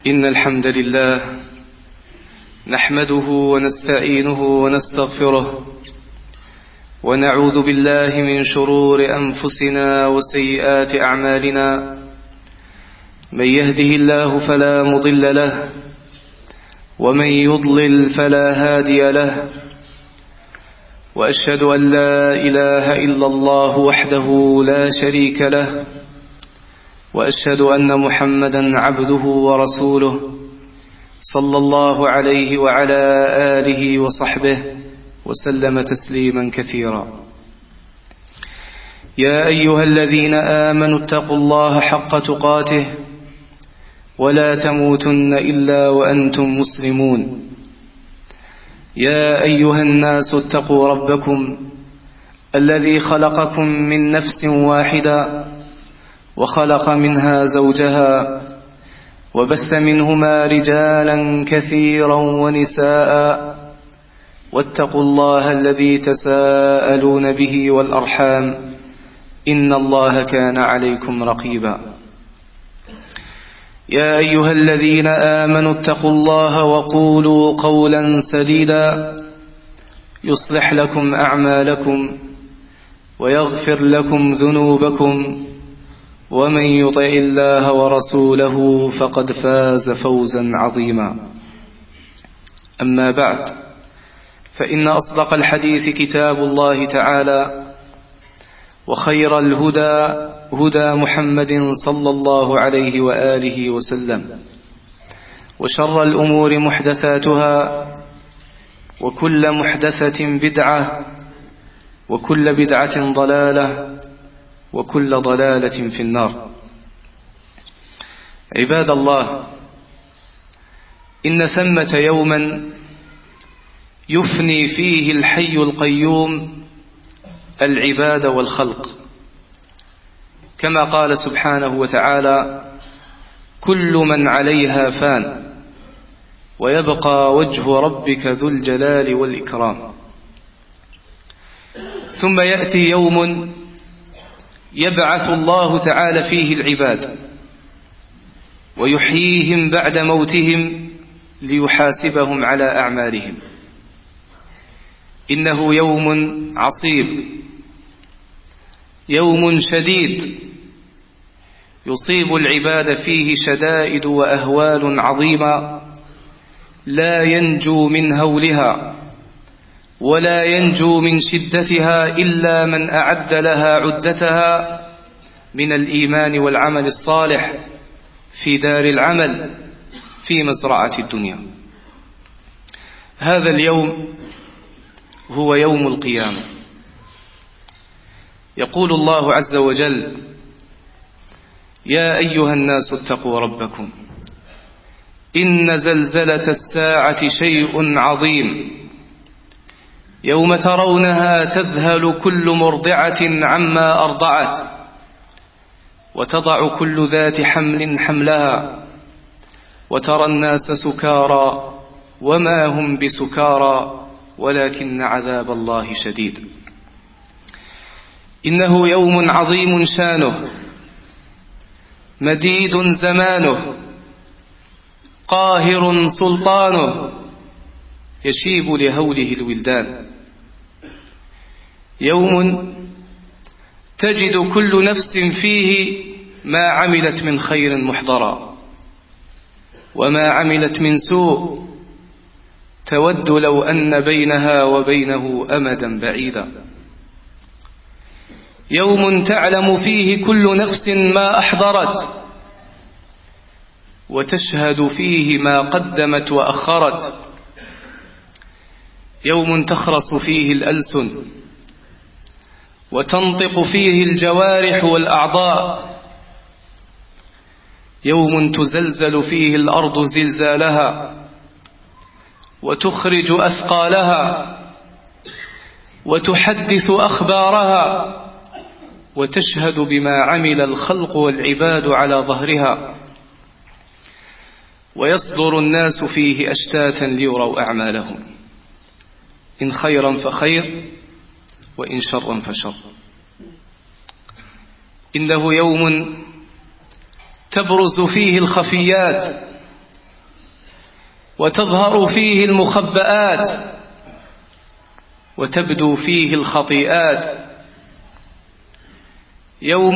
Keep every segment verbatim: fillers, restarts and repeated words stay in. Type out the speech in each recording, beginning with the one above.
إن الحمد لله نحمده ونستعينه ونستغفره ونعوذ بالله من شرور أنفسنا وسيئات أعمالنا. من يهده الله فلا مضل له ومن يضلل فلا هادي له، وأشهد أن لا إله إلا الله وحده لا شريك له، وأشهد أن محمدا عبده ورسوله صلى الله عليه وعلى آله وصحبه وسلم تسليما كثيرا. يا أيها الذين آمنوا اتقوا الله حق تقاته ولا تموتن إلا وأنتم مسلمون. يا أيها الناس اتقوا ربكم الذي خلقكم من نفس واحدة وخلق منها زوجها وبث منهما رجالا كثيرا ونساء، واتقوا الله الذي تساءلون به والأرحام إن الله كان عليكم رقيبا. يا أيها الذين آمنوا اتقوا الله وقولوا قولا سديدا يصلح لكم أعمالكم ويغفر لكم ذنوبكم، ومن يطع الله ورسوله فقد فاز فوزا عظيما. أما بعد، فإن أصدق الحديث كتاب الله تعالى، وخير الهدى هدى محمد صلى الله عليه وآله وسلم، وشر الأمور محدثاتها، وكل محدثة بدعة، وكل بدعة ضلالة، وكل ضلالة في النار. عباد الله، إن ثمة يوما يفني فيه الحي القيوم العباد والخلق، كما قال سبحانه وتعالى: كل من عليها فان ويبقى وجه ربك ذو الجلال والإكرام. ثم يأتي يوم يبعث الله تعالى فيه العباد ويحييهم بعد موتهم ليحاسبهم على أعمالهم. إنه يوم عصيب، يوم شديد يصيب العباد فيه شدائد وأهوال عظيمة لا ينجو من هولها ولا ينجو من شدتها إلا من أعد لها عدتها من الإيمان والعمل الصالح في دار العمل في مزرعة الدنيا. هذا اليوم هو يوم القيامة. يقول الله عز وجل: يا أيها الناس اتقوا ربكم إن زلزلة الساعة شيء عظيم، يوم ترونها تذهل كل مرضعة عما أرضعت وتضع كل ذات حمل حملها وترى الناس سكارى وما هم بسكارى ولكن عذاب الله شديد. إنه يوم عظيم شانه، مديد زمانه، قاهر سلطانه، يشيب لهوله الولدان. يوم تجد كل نفس فيه ما عملت من خير محضرا، وما عملت من سوء تود لو أن بينها وبينه أمدا بعيدا. يوم تعلم فيه كل نفس ما أحضرت، وتشهد فيه ما قدمت وأخرت. يوم تخرص فيه الألسن وتنطق فيه الجوارح والأعضاء. يوم تزلزل فيه الأرض زلزالها وتخرج أثقالها وتحدث أخبارها وتشهد بما عمل الخلق والعباد على ظهرها. ويصدر الناس فيه أشتاتا ليروا أعمالهم، إن خيرا فخير وإن شرا فشر. إنه يوم تبرز فيه الخفيات وتظهر فيه المخبآت وتبدو فيه الخطيئات. يوم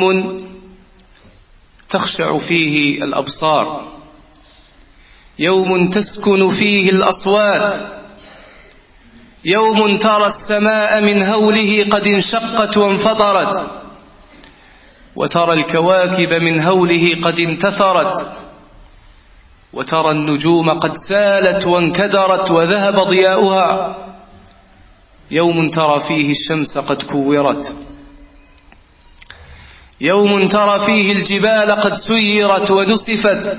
تخشع فيه الأبصار، يوم تسكن فيه الأصوات، يوم ترى السماء من هوله قد انشقت وانفطرت، وترى الكواكب من هوله قد انتثرت، وترى النجوم قد سالت وانكدرت وذهب ضياؤها. يوم ترى فيه الشمس قد كورت، يوم ترى فيه الجبال قد سيرت ونسفت،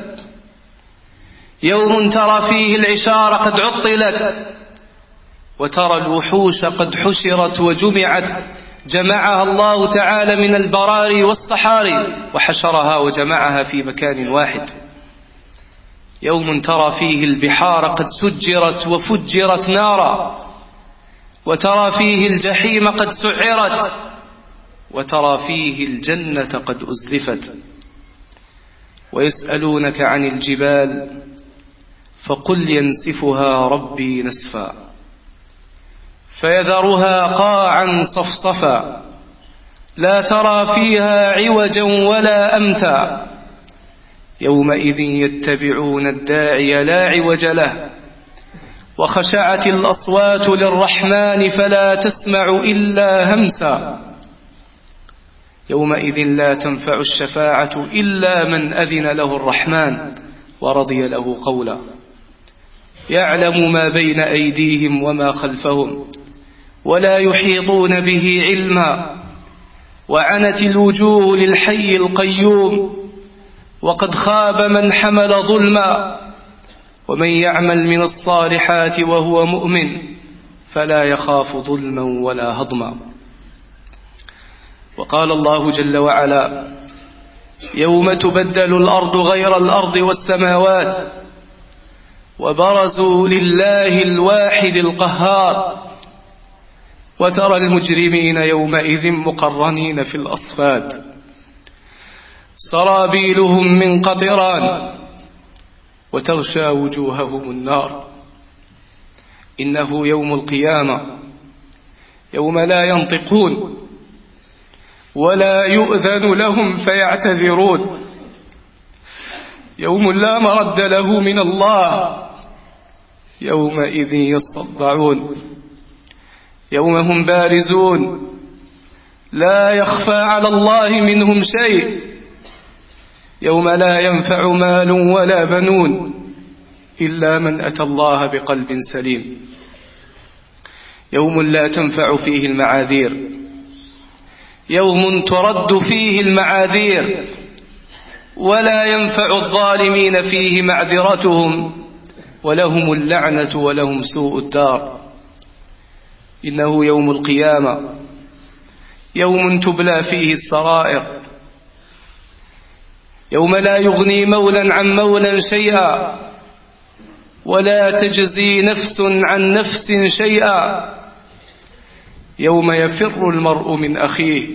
يوم ترى فيه العشار قد عطلت، وترى الوحوش قد حشرت وجمعت، جمعها الله تعالى من البراري والصحاري وحشرها وجمعها في مكان واحد. يوم ترى فيه البحار قد سجرت وفجرت نارا، وترى فيه الجحيم قد سعرت، وترى فيه الجنة قد أزلفت. ويسألونك عن الجبال فقل ينسفها ربي نسفا فيذرها قاعا صفصفا لا ترى فيها عوجا ولا أمتا. يومئذ يتبعون الداعي لا عوج له، وخشعت الأصوات للرحمن فلا تسمع إلا همسا. يومئذ لا تنفع الشفاعة إلا من أذن له الرحمن ورضي له قولا. يعلم ما بين أيديهم وما خلفهم ولا يحيطون به علما، وعنت الوجوه للحي القيوم، وقد خاب من حمل ظلما. ومن يعمل من الصالحات وهو مؤمن فلا يخاف ظلما ولا هضما. وقال الله جل وعلا: يوم تبدل الأرض غير الأرض والسماوات وبرزوا لله الواحد القهار، وترى المجرمين يومئذ مقرنين في الأصفاد سرابيلهم من قطران وتغشى وجوههم النار. إنه يوم القيامة يوم لا ينطقون ولا يؤذن لهم فيعتذرون، يوم لا مرد له من الله، يومئذ يصدعون، يوم هم بارزون لا يخفى على الله منهم شيء، يوم لا ينفع مال ولا بنون إلا من أتى الله بقلب سليم. يوم لا تنفع فيه المعاذير، يوم ترد فيه المعاذير ولا ينفع الظالمين فيه معذرتهم، ولهم اللعنة ولهم سوء الدار. إنه يوم القيامة يوم تبلى فيه السرائر، يوم لا يغني مولا عن مولا شيئا ولا تجزي نفس عن نفس شيئا، يوم يفر المرء من أخيه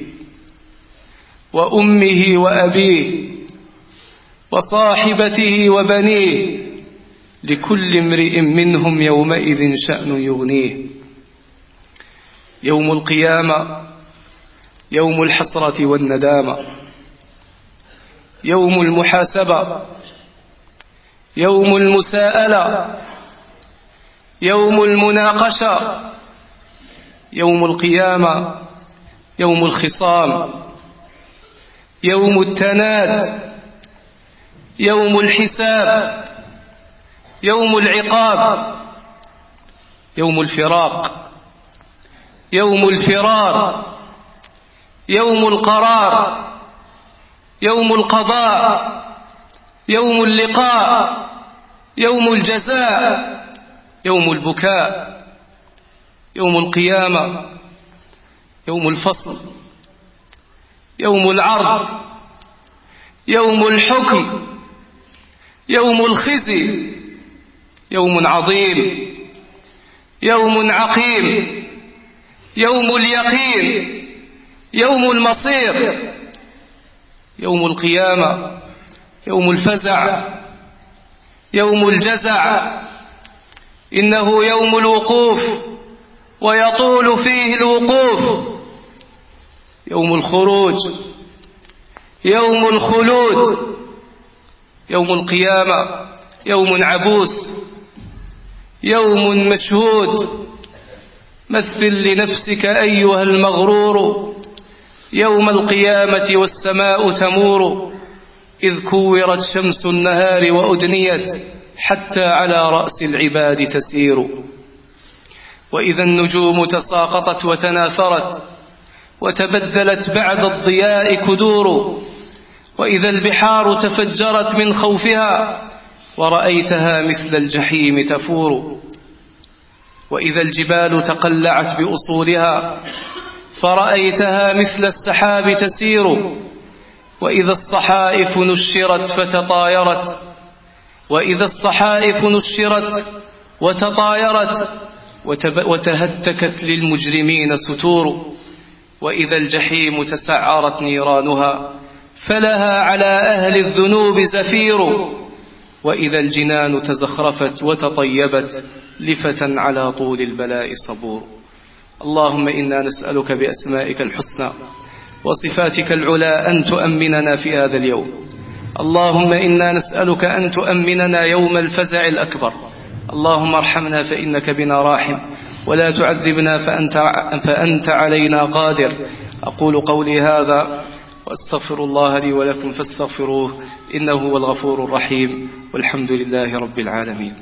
وأمه وأبيه وصاحبته وبنيه، لكل امرئ منهم يومئذ شأن يغنيه. يوم القيامة يوم الحسرة والندامة، يوم المحاسبة، يوم المساءلة، يوم المناقشة، يوم القيامة يوم الخصام، يوم التناد، يوم الحساب، يوم العقاب، يوم الفراق، يوم الفرار، يوم القرار، يوم القضاء، يوم اللقاء، يوم الجزاء، يوم البكاء، يوم القيامة، يوم الفصل، يوم العرض، يوم الحكم، يوم الخزي، يوم عظيم، يوم عقيم، يوم اليقين، يوم المصير، يوم القيامة، يوم الفزع، يوم الجزع، إنه يوم الوقوف ويطول فيه الوقوف، يوم الخروج، يوم الخلود، يوم القيامة، يوم عبوس، يوم مشهود. مثل لنفسك أيها المغرور يوم القيامة والسماء تمور، إذ كورت شمس النهار وأدنيت حتى على رأس العباد تسير. وإذا النجوم تساقطت وتناثرت وتبدلت بعد الضياء كدور، وإذا البحار تفجرت من خوفها ورأيتها مثل الجحيم تفور، وإذا الجبال تقلعت بأصولها فرأيتها مثل السحاب تسير، وإذا الصحائف نشرت فتطايرت وإذا الصحائف نشرت وتطايرت وتهتكت للمجرمين ستور، وإذا الجحيم تسعرت نيرانها فلها على أهل الذنوب زفير، وإذا الجنان تزخرفت وتطيبت لفتى على طول البلاء صبور. اللهم إنا نسألك بأسمائك الحسنى وصفاتك العلى أن تؤمننا في هذا اليوم. اللهم إنا نسألك أن تؤمننا يوم الفزع الأكبر. اللهم ارحمنا فإنك بنا راحم، ولا تعذبنا فأنت, فأنت علينا قادر. أقول قولي هذا وأستغفر الله لي ولكم فاستغفروه إنه هو الغفور الرحيم، والحمد لله رب العالمين.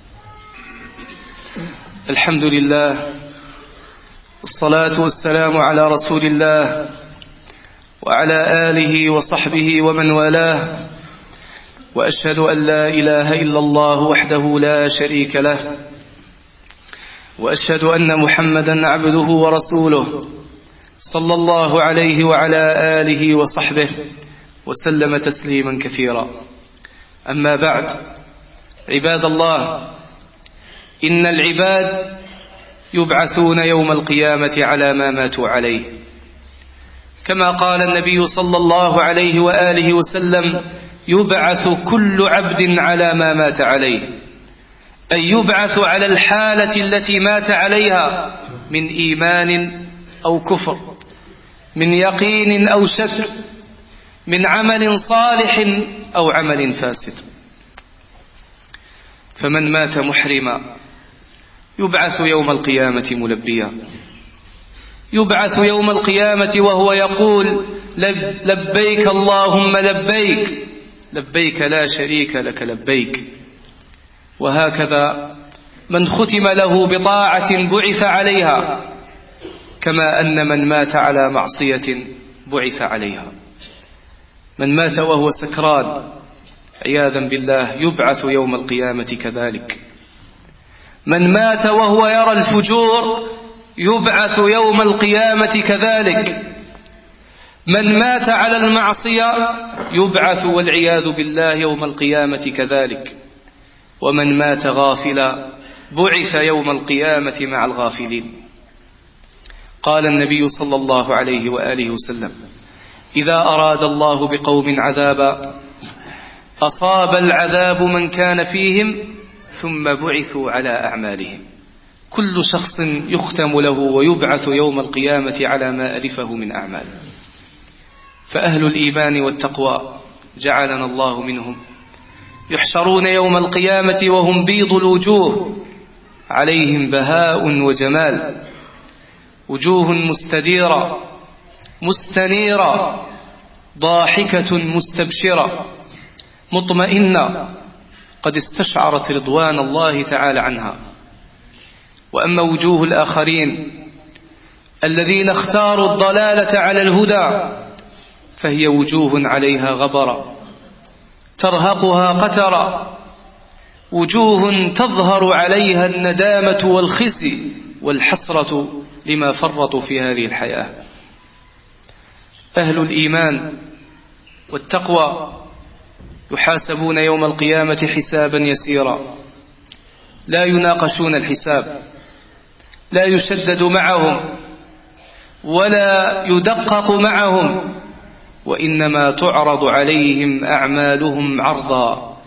الحمد لله والصلاة والسلام على رسول الله وعلى آله وصحبه ومن والاه، وأشهد أن لا إله إلا الله وحده لا شريك له، وأشهد أن محمدا عبده ورسوله صلى الله عليه وعلى آله وصحبه وسلم تسليما كثيرا. أما بعد، عباد الله، إن العباد يبعثون يوم القيامة على ما ماتوا عليه، كما قال النبي صلى الله عليه وآله وسلم: يبعث كل عبد على ما مات عليه، أي يبعث على الحالة التي مات عليها من إيمان أو كفر، من يقين أو شك، من عمل صالح أو عمل فاسد. فمن مات محرما يبعث يوم القيامة ملبيا، يبعث يوم القيامة وهو يقول: لبيك اللهم لبيك، لبيك لا شريك لك لبيك. وهكذا من ختم له بطاعة بعث عليها، كما أن من مات على معصية بعث عليها. من مات وهو سكران عياذا بالله يبعث يوم القيامة كذلك. من مات وهو يرى الفجور يبعث يوم القيامة كذلك. من مات على المعصية يبعث والعياذ بالله يوم القيامة كذلك. ومن مات غافلا بعث يوم القيامة مع الغافلين. قال النبي صلى الله عليه وآله وسلم: إذا أراد الله بقوم عذابا أصاب العذاب من كان فيهم ثم بعثوا على أعمالهم. كل شخص يختم له ويبعث يوم القيامة على ما ألفه من أعمال. فأهل الإيمان والتقوى جعلنا الله منهم يحشرون يوم القيامة وهم بيض الوجوه، عليهم بهاء وجمال، وجوه مستديرة مستنيرة ضاحكة مستبشرة مطمئنة قد استشعرت رضوان الله تعالى عنها. وأما وجوه الآخرين الذين اختاروا الضلالة على الهدى فهي وجوه عليها غبرة ترهقها قترة، وجوه تظهر عليها الندامة والخزي والحسرة لما فرطوا في هذه الحياة. أهل الإيمان والتقوى يحاسبون يوم القيامة حسابا يسيرا، لا يناقشون الحساب، لا يشدد معهم ولا يدقق معهم، وإنما تعرض عليهم أعمالهم عرضا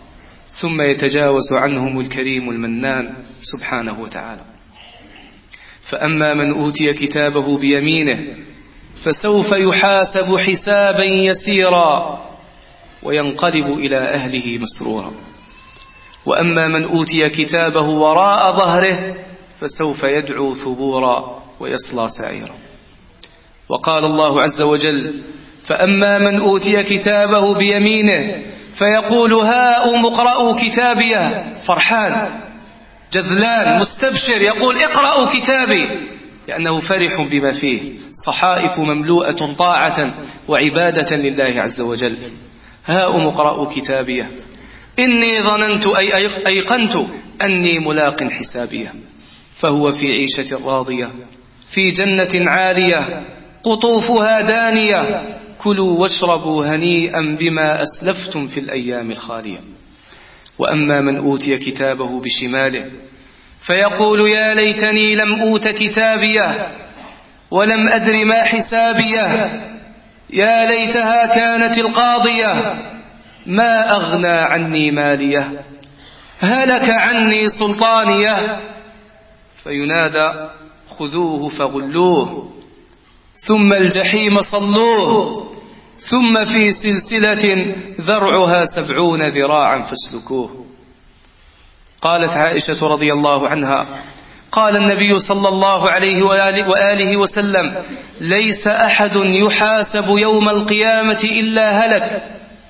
ثم يتجاوز عنهم الكريم المنان سبحانه وتعالى. فأما من أوتي كتابه بيمينه فسوف يحاسب حسابا يسيرا وينقلب إلى أهله مسرورا، وأما من أوتي كتابه وراء ظهره فسوف يدعو ثبورا ويصلى سعيرا. وقال الله عز وجل: فأما من أوتي كتابه بيمينه فيقول هاؤم اقرءوا كتابيه، فرحان جذلان مستبشر، يقول اقرأوا كتابي، لأنه فرح بما فيه، صحائف مملوءة طاعة وعبادة لله عز وجل. هاؤم اقرءوا كتابيه إني ظننت أي أيقنت أني ملاق حسابيه، فهو في عيشة راضية في جنة عالية قطوفها دانية كلوا واشربوا هنيئا بما أسلفتم في الأيام الخالية. وأما من أوتي كتابه بشماله فيقول يا ليتني لم أوت كتابيه ولم أدر ما حسابيه، يا ليتها كانت القاضية ما أغنى عني ماليه، هلك عني سلطانيه. فينادى خذوه فغلوه ثم الجحيم صلوه ثم في سلسلة ذرعها سبعون ذراعا فاسلكوه. قالت عائشة رضي الله عنها: قال النبي صلى الله عليه وآله وسلم: ليس أحد يحاسب يوم القيامة إلا هلك.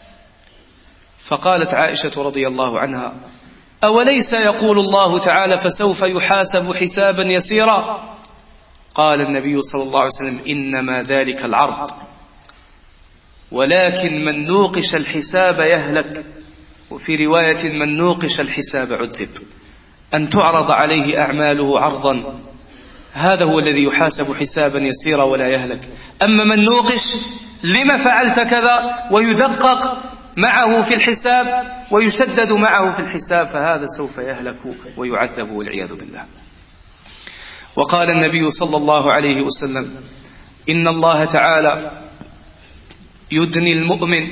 فقالت عائشة رضي الله عنها: أوليس يقول الله تعالى فسوف يحاسب حسابا يسيرا؟ قال النبي صلى الله عليه وسلم: إنما ذلك العرض، ولكن من نوقش الحساب يهلك، وفي رواية من نوقش الحساب عذب، أن تعرض عليه أعماله عرضا، هذا هو الذي يحاسب حسابا يسيرا ولا يهلك. أما من نوقش لما فعلت كذا ويدقق معه في الحساب ويشدد معه في الحساب فهذا سوف يهلك ويعذب والعياذ بالله. وقال النبي صلى الله عليه وسلم: إن الله تعالى يدني المؤمن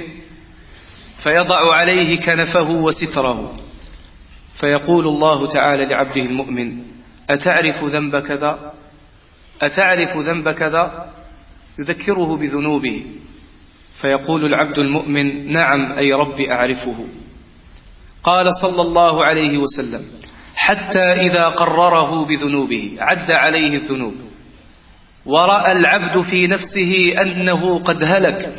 فيضع عليه كنفه وستره، فيقول الله تعالى لعبده المؤمن: أتعرف ذنب كذا؟ أتعرف ذنب كذا؟ يذكره بذنوبه، فيقول العبد المؤمن: نعم أي ربي أعرفه. قال صلى الله عليه وسلم: حتى إذا قرره بذنوبه، عد عليه الذنوب، ورأى العبد في نفسه أنه قد هلك،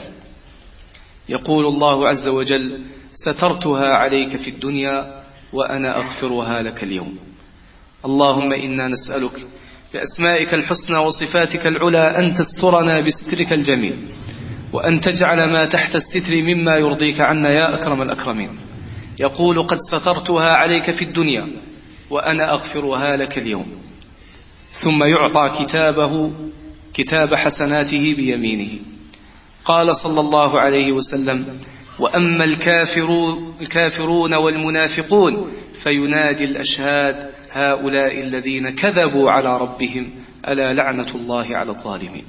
يقول الله عز وجل: سترتها عليك في الدنيا وأنا أغفرها لك اليوم. اللهم إنا نسألك بأسمائك الحسنى وصفاتك العلى أن تسترنا بسترك الجميل، وأن تجعل ما تحت الستر مما يرضيك عنا يا أكرم الأكرمين. يقول: قد سترتها عليك في الدنيا وأنا أغفرها لك اليوم. ثم يعطى كتابه كتاب حسناته بيمينه. قال صلى الله عليه وسلم: وأما الكافرون, الكافرون والمنافقون فينادي الأشهاد: هؤلاء الذين كذبوا على ربهم ألا لعنة الله على الظالمين.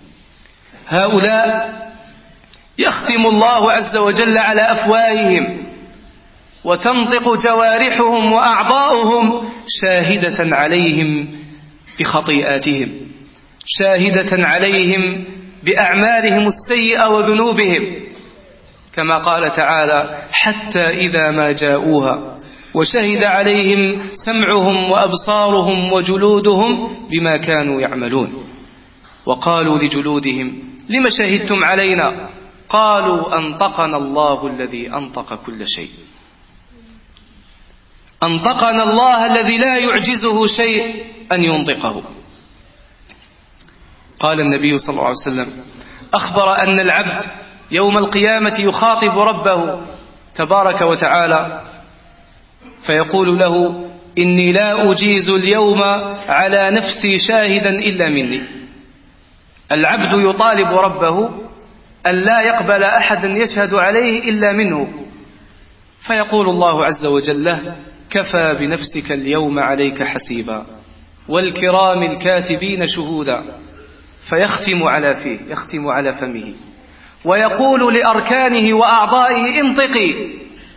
هؤلاء يختم الله عز وجل على أفواههم وتنطق جوارحهم وأعضاؤهم شاهدة عليهم بخطيئاتهم، شاهدة عليهم بأعمالهم السيئة وذنوبهم، كما قال تعالى: حتى إذا ما جاءوها وشهد عليهم سمعهم وأبصارهم وجلودهم بما كانوا يعملون. وقالوا لجلودهم: لم شهدتم علينا؟ قالوا: أنطقنا الله الذي أنطق كل شيء. أنطقنا الله الذي لا يعجزه شيء أن ينطقه. قال النبي صلى الله عليه وسلم: أخبر أن العبد يوم القيامة يخاطب ربه تبارك وتعالى فيقول له: إني لا أجيز اليوم على نفسي شاهدا إلا مني. العبد يطالب ربه أن لا يقبل أحدا يشهد عليه إلا منه، فيقول الله عز وجل له: كفى بنفسك اليوم عليك حسيبا والكرام الكاتبين شهودا. فيختم على فيه، يختم على فمه، ويقول لأركانه وأعضائه: انطقي.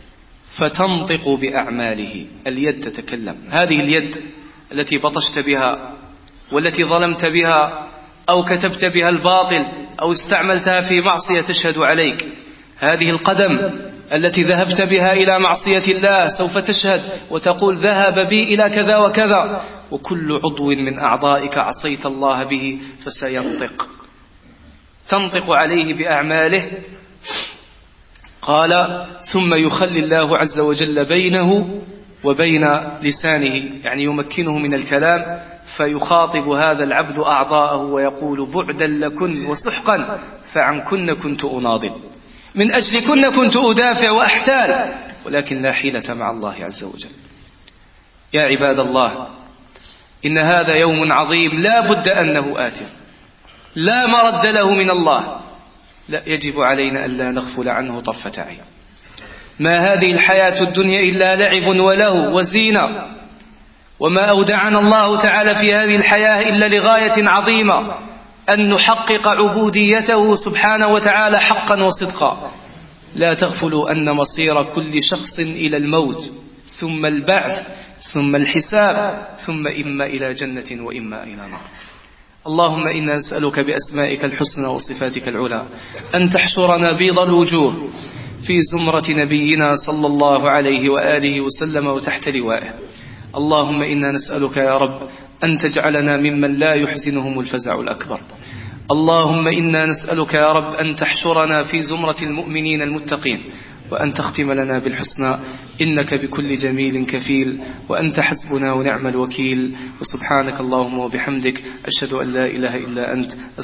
فتنطق بأعماله. اليد تتكلم. هذه اليد التي بطشت بها والتي ظلمت بها أو كتبت بها الباطل أو استعملتها في معصية تشهد عليك. هذه القدم التي ذهبت بها إلى معصية الله سوف تشهد وتقول ذهب بي إلى كذا وكذا. وكل عضو من أعضائك عصيت الله به فسينطق، تنطق عليه بأعماله. قال ثم يخلي الله عز وجل بينه وبين لسانه، يعني يمكنه من الكلام، فيخاطب هذا العبد أعضاءه ويقول بعدا لكن وسحقا فعنكن كنت أناضل، من أجلكن كنت أدافع وأحتال، ولكن لا حيلة مع الله عز وجل. يا عباد الله، إن هذا يوم عظيم لا بد أنه آت، لا مرد له من الله، لا يجب علينا ألا نغفل عنه طرفة عين. ما هذه الحياة الدنيا إلا لعب ولهو وزينة، وما أودعنا الله تعالى في هذه الحياة إلا لغاية عظيمة، أن نحقق عبوديته سبحانه وتعالى حقا وصدقا. لا تغفلوا أن مصير كل شخص إلى الموت، ثم البعث، ثم الحساب، ثم إما إلى جنة وإما إلى نار. اللهم إنا نسألك بأسمائك الحسنى وصفاتك العلى أن تحشرنا بيض الوجوه في زمرة نبينا صلى الله عليه وآله وسلم وتحت لوائه. اللهم إنا نسألك يا رب أن تجعلنا ممن لا يحزنهم الفزع الأكبر. اللهم إنا نسألك يا رب أن تحشرنا في زمرة المؤمنين المتقين، وأن تختم لنا بالحسنى، إنك بكل جميل كفيل، وأنت حسبنا ونعم الوكيل. وسبحانك اللهم وبحمدك، أشهد أن لا إله إلا أنت.